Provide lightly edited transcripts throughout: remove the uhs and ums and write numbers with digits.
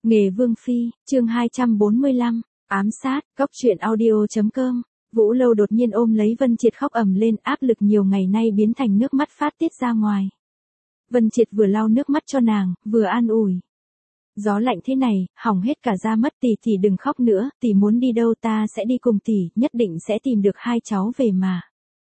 Nghề Vương Phi, chương 245, ám sát, góc truyện audio.com. Vũ Lâu đột nhiên ôm lấy Vân Triệt khóc ầm lên, áp lực nhiều ngày nay biến thành nước mắt phát tiết ra ngoài. Vân Triệt vừa lau nước mắt cho nàng, vừa an ủi. Gió lạnh thế này, hỏng hết cả da mất, tỷ đừng khóc nữa, tỷ muốn đi đâu ta sẽ đi cùng tỷ, nhất định sẽ tìm được hai cháu về mà.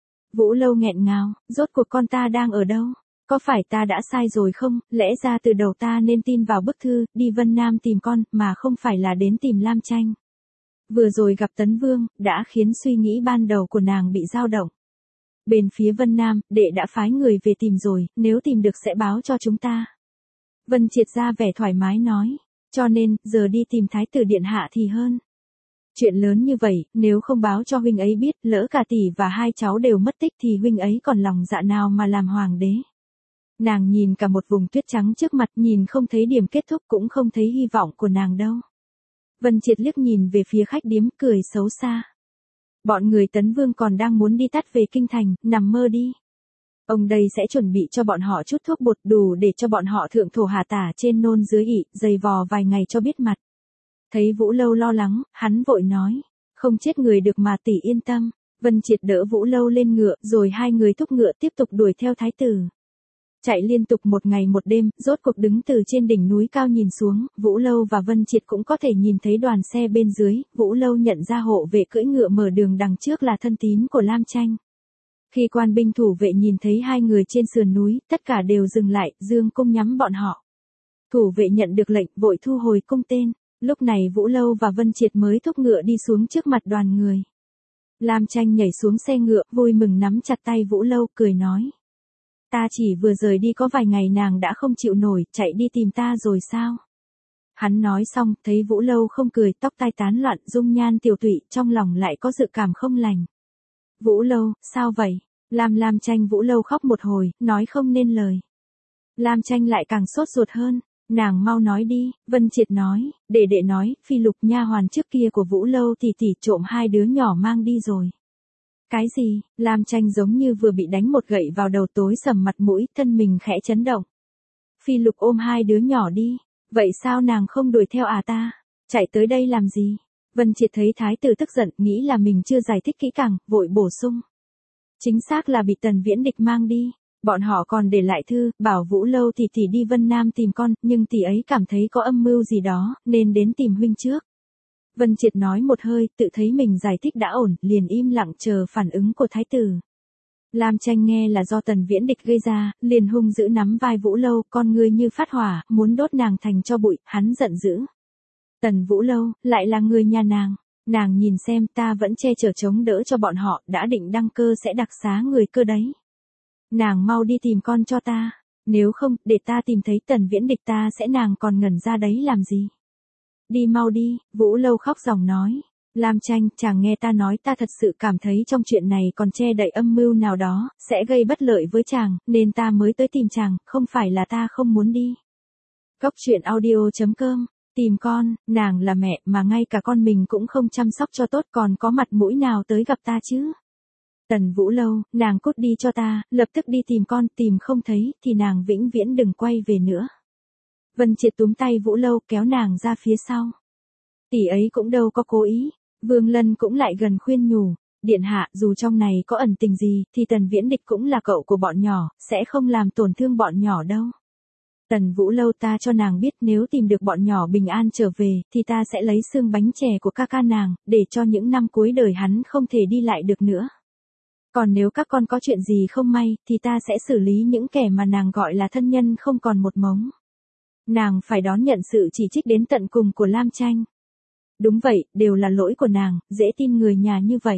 Vũ Lâu nghẹn ngào, rốt cuộc con ta đang ở đâu? Có phải ta đã sai rồi không, lẽ ra từ đầu ta nên tin vào bức thư, đi Vân Nam tìm con, mà không phải là đến tìm Lam Tranh. Vừa rồi gặp Tấn Vương, đã khiến suy nghĩ ban đầu của nàng bị dao động. Bên phía Vân Nam, đệ đã phái người về tìm rồi, nếu tìm được sẽ báo cho chúng ta. Vân Triệt ra vẻ thoải mái nói, cho nên, giờ đi tìm Thái tử Điện Hạ thì hơn. Chuyện lớn như vậy, nếu không báo cho huynh ấy biết, lỡ cả tỷ và hai cháu đều mất tích thì huynh ấy còn lòng dạ nào mà làm hoàng đế. Nàng nhìn cả một vùng tuyết trắng trước mặt, nhìn không thấy điểm kết thúc cũng không thấy hy vọng của nàng đâu. Vân Triệt liếc nhìn về phía khách điếm, cười xấu xa. Bọn người Tấn Vương còn đang muốn đi tắt về kinh thành, nằm mơ đi. Ông đây sẽ chuẩn bị cho bọn họ chút thuốc bột đủ để cho bọn họ thượng thổ hạ tả trên nôn dưới ị, dày vò vài ngày cho biết mặt. Thấy Vũ Lâu lo lắng, hắn vội nói, không chết người được mà tỷ yên tâm. Vân Triệt đỡ Vũ Lâu lên ngựa, rồi hai người thúc ngựa tiếp tục đuổi theo thái tử. Chạy liên tục một ngày một đêm, rốt cuộc đứng từ trên đỉnh núi cao nhìn xuống, Vũ Lâu và Vân Triệt cũng có thể nhìn thấy đoàn xe bên dưới, Vũ Lâu nhận ra hộ vệ cưỡi ngựa mở đường đằng trước là thân tín của Lam Tranh. Khi quan binh thủ vệ nhìn thấy hai người trên sườn núi, tất cả đều dừng lại, dương cung nhắm bọn họ. Thủ vệ nhận được lệnh, vội thu hồi cung tên, lúc này Vũ Lâu và Vân Triệt mới thúc ngựa đi xuống trước mặt đoàn người. Lam Tranh nhảy xuống xe ngựa, vui mừng nắm chặt tay Vũ Lâu, cười nói. Ta chỉ vừa rời đi có vài ngày nàng đã không chịu nổi, chạy đi tìm ta rồi sao? Hắn nói xong, thấy Vũ Lâu không cười, tóc tai tán loạn, dung nhan tiểu tụy, trong lòng lại có dự cảm không lành. Vũ Lâu, sao vậy? Lam Tranh. Vũ Lâu khóc một hồi, nói không nên lời. Lam Tranh lại càng sốt ruột hơn, nàng mau nói đi. Vân Triệt nói, đệ nói, Phi Lục nha hoàn trước kia của Vũ Lâu tỷ trộm hai đứa nhỏ mang đi rồi. Cái gì? Lam Tranh giống như vừa bị đánh một gậy vào đầu, tối sầm mặt mũi, thân mình khẽ chấn động. Phi Lục ôm hai đứa nhỏ đi, vậy sao nàng không đuổi theo ta? Chạy tới đây làm gì? Vân Triệt thấy thái tử tức giận, nghĩ là mình chưa giải thích kỹ càng, vội bổ sung. Chính xác là bị Tần Viễn Địch mang đi, bọn họ còn để lại thư, bảo Vũ Lâu tỷ đi Vân Nam tìm con, nhưng tỷ ấy cảm thấy có âm mưu gì đó, nên đến tìm huynh trước. Vân Triệt nói một hơi, tự thấy mình giải thích đã ổn, liền im lặng chờ phản ứng của thái tử. Lam Tranh nghe là do Tần Viễn Địch gây ra, liền hung dữ nắm vai Vũ Lâu, con ngươi như phát hỏa, muốn đốt nàng thành tro bụi, hắn giận dữ. Tần Vũ Lâu, lại là người nhà nàng nhìn xem, ta vẫn che chở chống đỡ cho bọn họ, đã định đăng cơ sẽ đặc xá người cơ đấy. Nàng mau đi tìm con cho ta, nếu không, để ta tìm thấy Tần Viễn Địch ta sẽ nàng còn ngẩn ra đấy làm gì. Đi mau đi, Vũ Lâu khóc ròng nói. Lam Tranh, chàng nghe ta nói, ta thật sự cảm thấy trong chuyện này còn che đậy âm mưu nào đó, sẽ gây bất lợi với chàng, nên ta mới tới tìm chàng, không phải là ta không muốn đi. Góc truyện audio.com, tìm con, nàng là mẹ mà ngay cả con mình cũng không chăm sóc cho tốt, còn có mặt mũi nào tới gặp ta chứ. Tần Vũ Lâu, nàng cút đi cho ta, lập tức đi tìm con, tìm không thấy, thì nàng vĩnh viễn đừng quay về nữa. Vân Triệt túm tay Vũ Lâu kéo nàng ra phía sau. Tỷ ấy cũng đâu có cố ý. Vương Lân cũng lại gần khuyên nhủ, điện hạ, dù trong này có ẩn tình gì, thì Tần Viễn Địch cũng là cậu của bọn nhỏ, sẽ không làm tổn thương bọn nhỏ đâu. Tần Vũ Lâu, ta cho nàng biết nếu tìm được bọn nhỏ bình an trở về, thì ta sẽ lấy xương bánh chè của ca nàng, để cho những năm cuối đời hắn không thể đi lại được nữa. Còn nếu các con có chuyện gì không may, thì ta sẽ xử lý những kẻ mà nàng gọi là thân nhân không còn một mống. Nàng phải đón nhận sự chỉ trích đến tận cùng của Lam Tranh. Đúng vậy, đều là lỗi của nàng, dễ tin người nhà như vậy.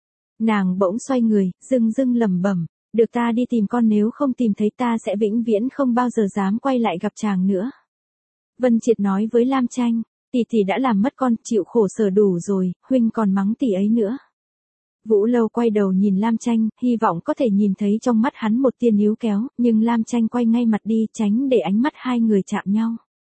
Nàng bỗng xoay người, dưng lẩm bẩm, được ta đi tìm con, nếu không tìm thấy ta sẽ vĩnh viễn không bao giờ dám quay lại gặp chàng nữa. Vân Triệt nói với Lam Tranh, tỷ đã làm mất con, chịu khổ sở đủ rồi, huynh còn mắng tỷ ấy nữa. Vũ Lâu quay đầu nhìn Lam Tranh, hy vọng có thể nhìn thấy trong mắt hắn một tia níu kéo, nhưng Lam Tranh quay ngay mặt đi, tránh để ánh mắt hai người chạm nhau.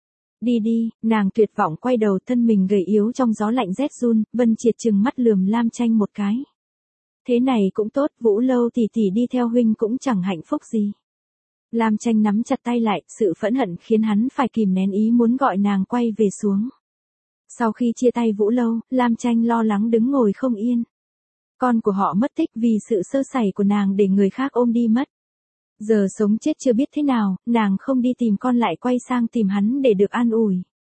Đi, nàng tuyệt vọng quay đầu, thân mình gầy yếu trong gió lạnh rét run. Vân Triệt trừng mắt lườm Lam Tranh một cái. Thế này cũng tốt, Vũ Lâu tỷ đi theo huynh cũng chẳng hạnh phúc gì. Lam Tranh nắm chặt tay lại, sự phẫn hận khiến hắn phải kìm nén ý muốn gọi nàng quay về xuống. Sau khi chia tay Vũ Lâu, Lam Tranh lo lắng đứng ngồi không yên. Con của họ mất tích vì sự sơ sẩy của nàng để người khác ôm đi mất. Giờ sống chết chưa biết thế nào, nàng không đi tìm con lại quay sang tìm hắn để được an ủi.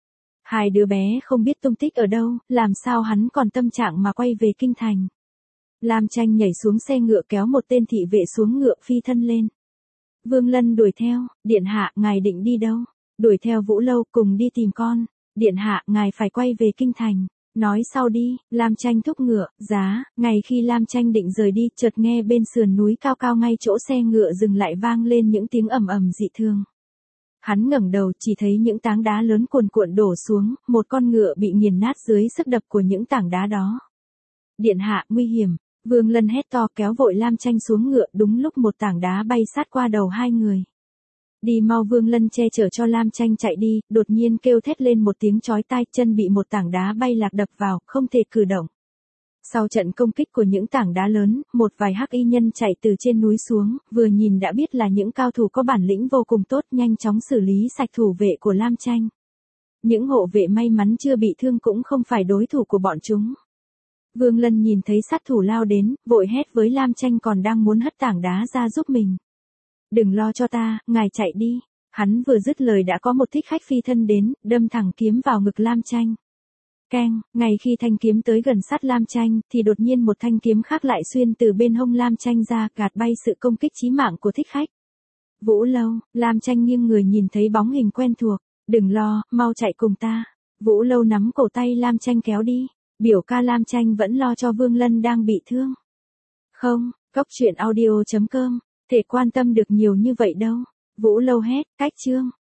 Hai đứa bé không biết tung tích ở đâu, làm sao hắn còn tâm trạng mà quay về kinh thành. Lam Tranh nhảy xuống xe ngựa kéo một tên thị vệ xuống ngựa phi thân lên. Vương Lân đuổi theo, điện hạ, ngài định đi đâu? Đuổi theo Vũ Lâu, cùng đi tìm con. Điện hạ, ngài phải quay về kinh thành. Nói sau đi, Lam Tranh thúc ngựa, giá, ngày khi Lam Tranh định rời đi, chợt nghe bên sườn núi cao cao ngay chỗ xe ngựa dừng lại vang lên những tiếng ầm ầm dị thường. Hắn ngẩng đầu chỉ thấy những tảng đá lớn cuồn cuộn đổ xuống, một con ngựa bị nghiền nát dưới sức đập của những tảng đá đó. Điện hạ, nguy hiểm. Vương Lân hét to kéo vội Lam Tranh xuống ngựa, đúng lúc một tảng đá bay sát qua đầu hai người. Đi mau, Vương Lân che chở cho Lam Tranh chạy đi, đột nhiên kêu thét lên một tiếng chói tai, chân bị một tảng đá bay lạc đập vào, không thể cử động. Sau trận công kích của những tảng đá lớn, một vài hắc y nhân chạy từ trên núi xuống, vừa nhìn đã biết là những cao thủ có bản lĩnh vô cùng tốt, nhanh chóng xử lý sạch thủ vệ của Lam Tranh. Những hộ vệ may mắn chưa bị thương cũng không phải đối thủ của bọn chúng. Vương Lân nhìn thấy sát thủ lao đến, vội hét với Lam Tranh còn đang muốn hất tảng đá ra giúp mình. Đừng lo cho ta, ngài chạy đi. Hắn vừa dứt lời đã có một thích khách phi thân đến, đâm thẳng kiếm vào ngực Lam Tranh. Keng, ngay khi thanh kiếm tới gần sát Lam Tranh, thì đột nhiên một thanh kiếm khác lại xuyên từ bên hông Lam Tranh ra, gạt bay sự công kích chí mạng của thích khách. Vũ Lâu, Lam Tranh nghiêng người nhìn thấy bóng hình quen thuộc. Đừng lo, mau chạy cùng ta. Vũ Lâu nắm cổ tay Lam Tranh kéo đi. Biểu ca Lam Tranh vẫn lo cho Vương Lân đang bị thương. Không, cốc truyện audio.com, thể quan tâm được nhiều như vậy đâu. Vũ Lâu hét, cách chương.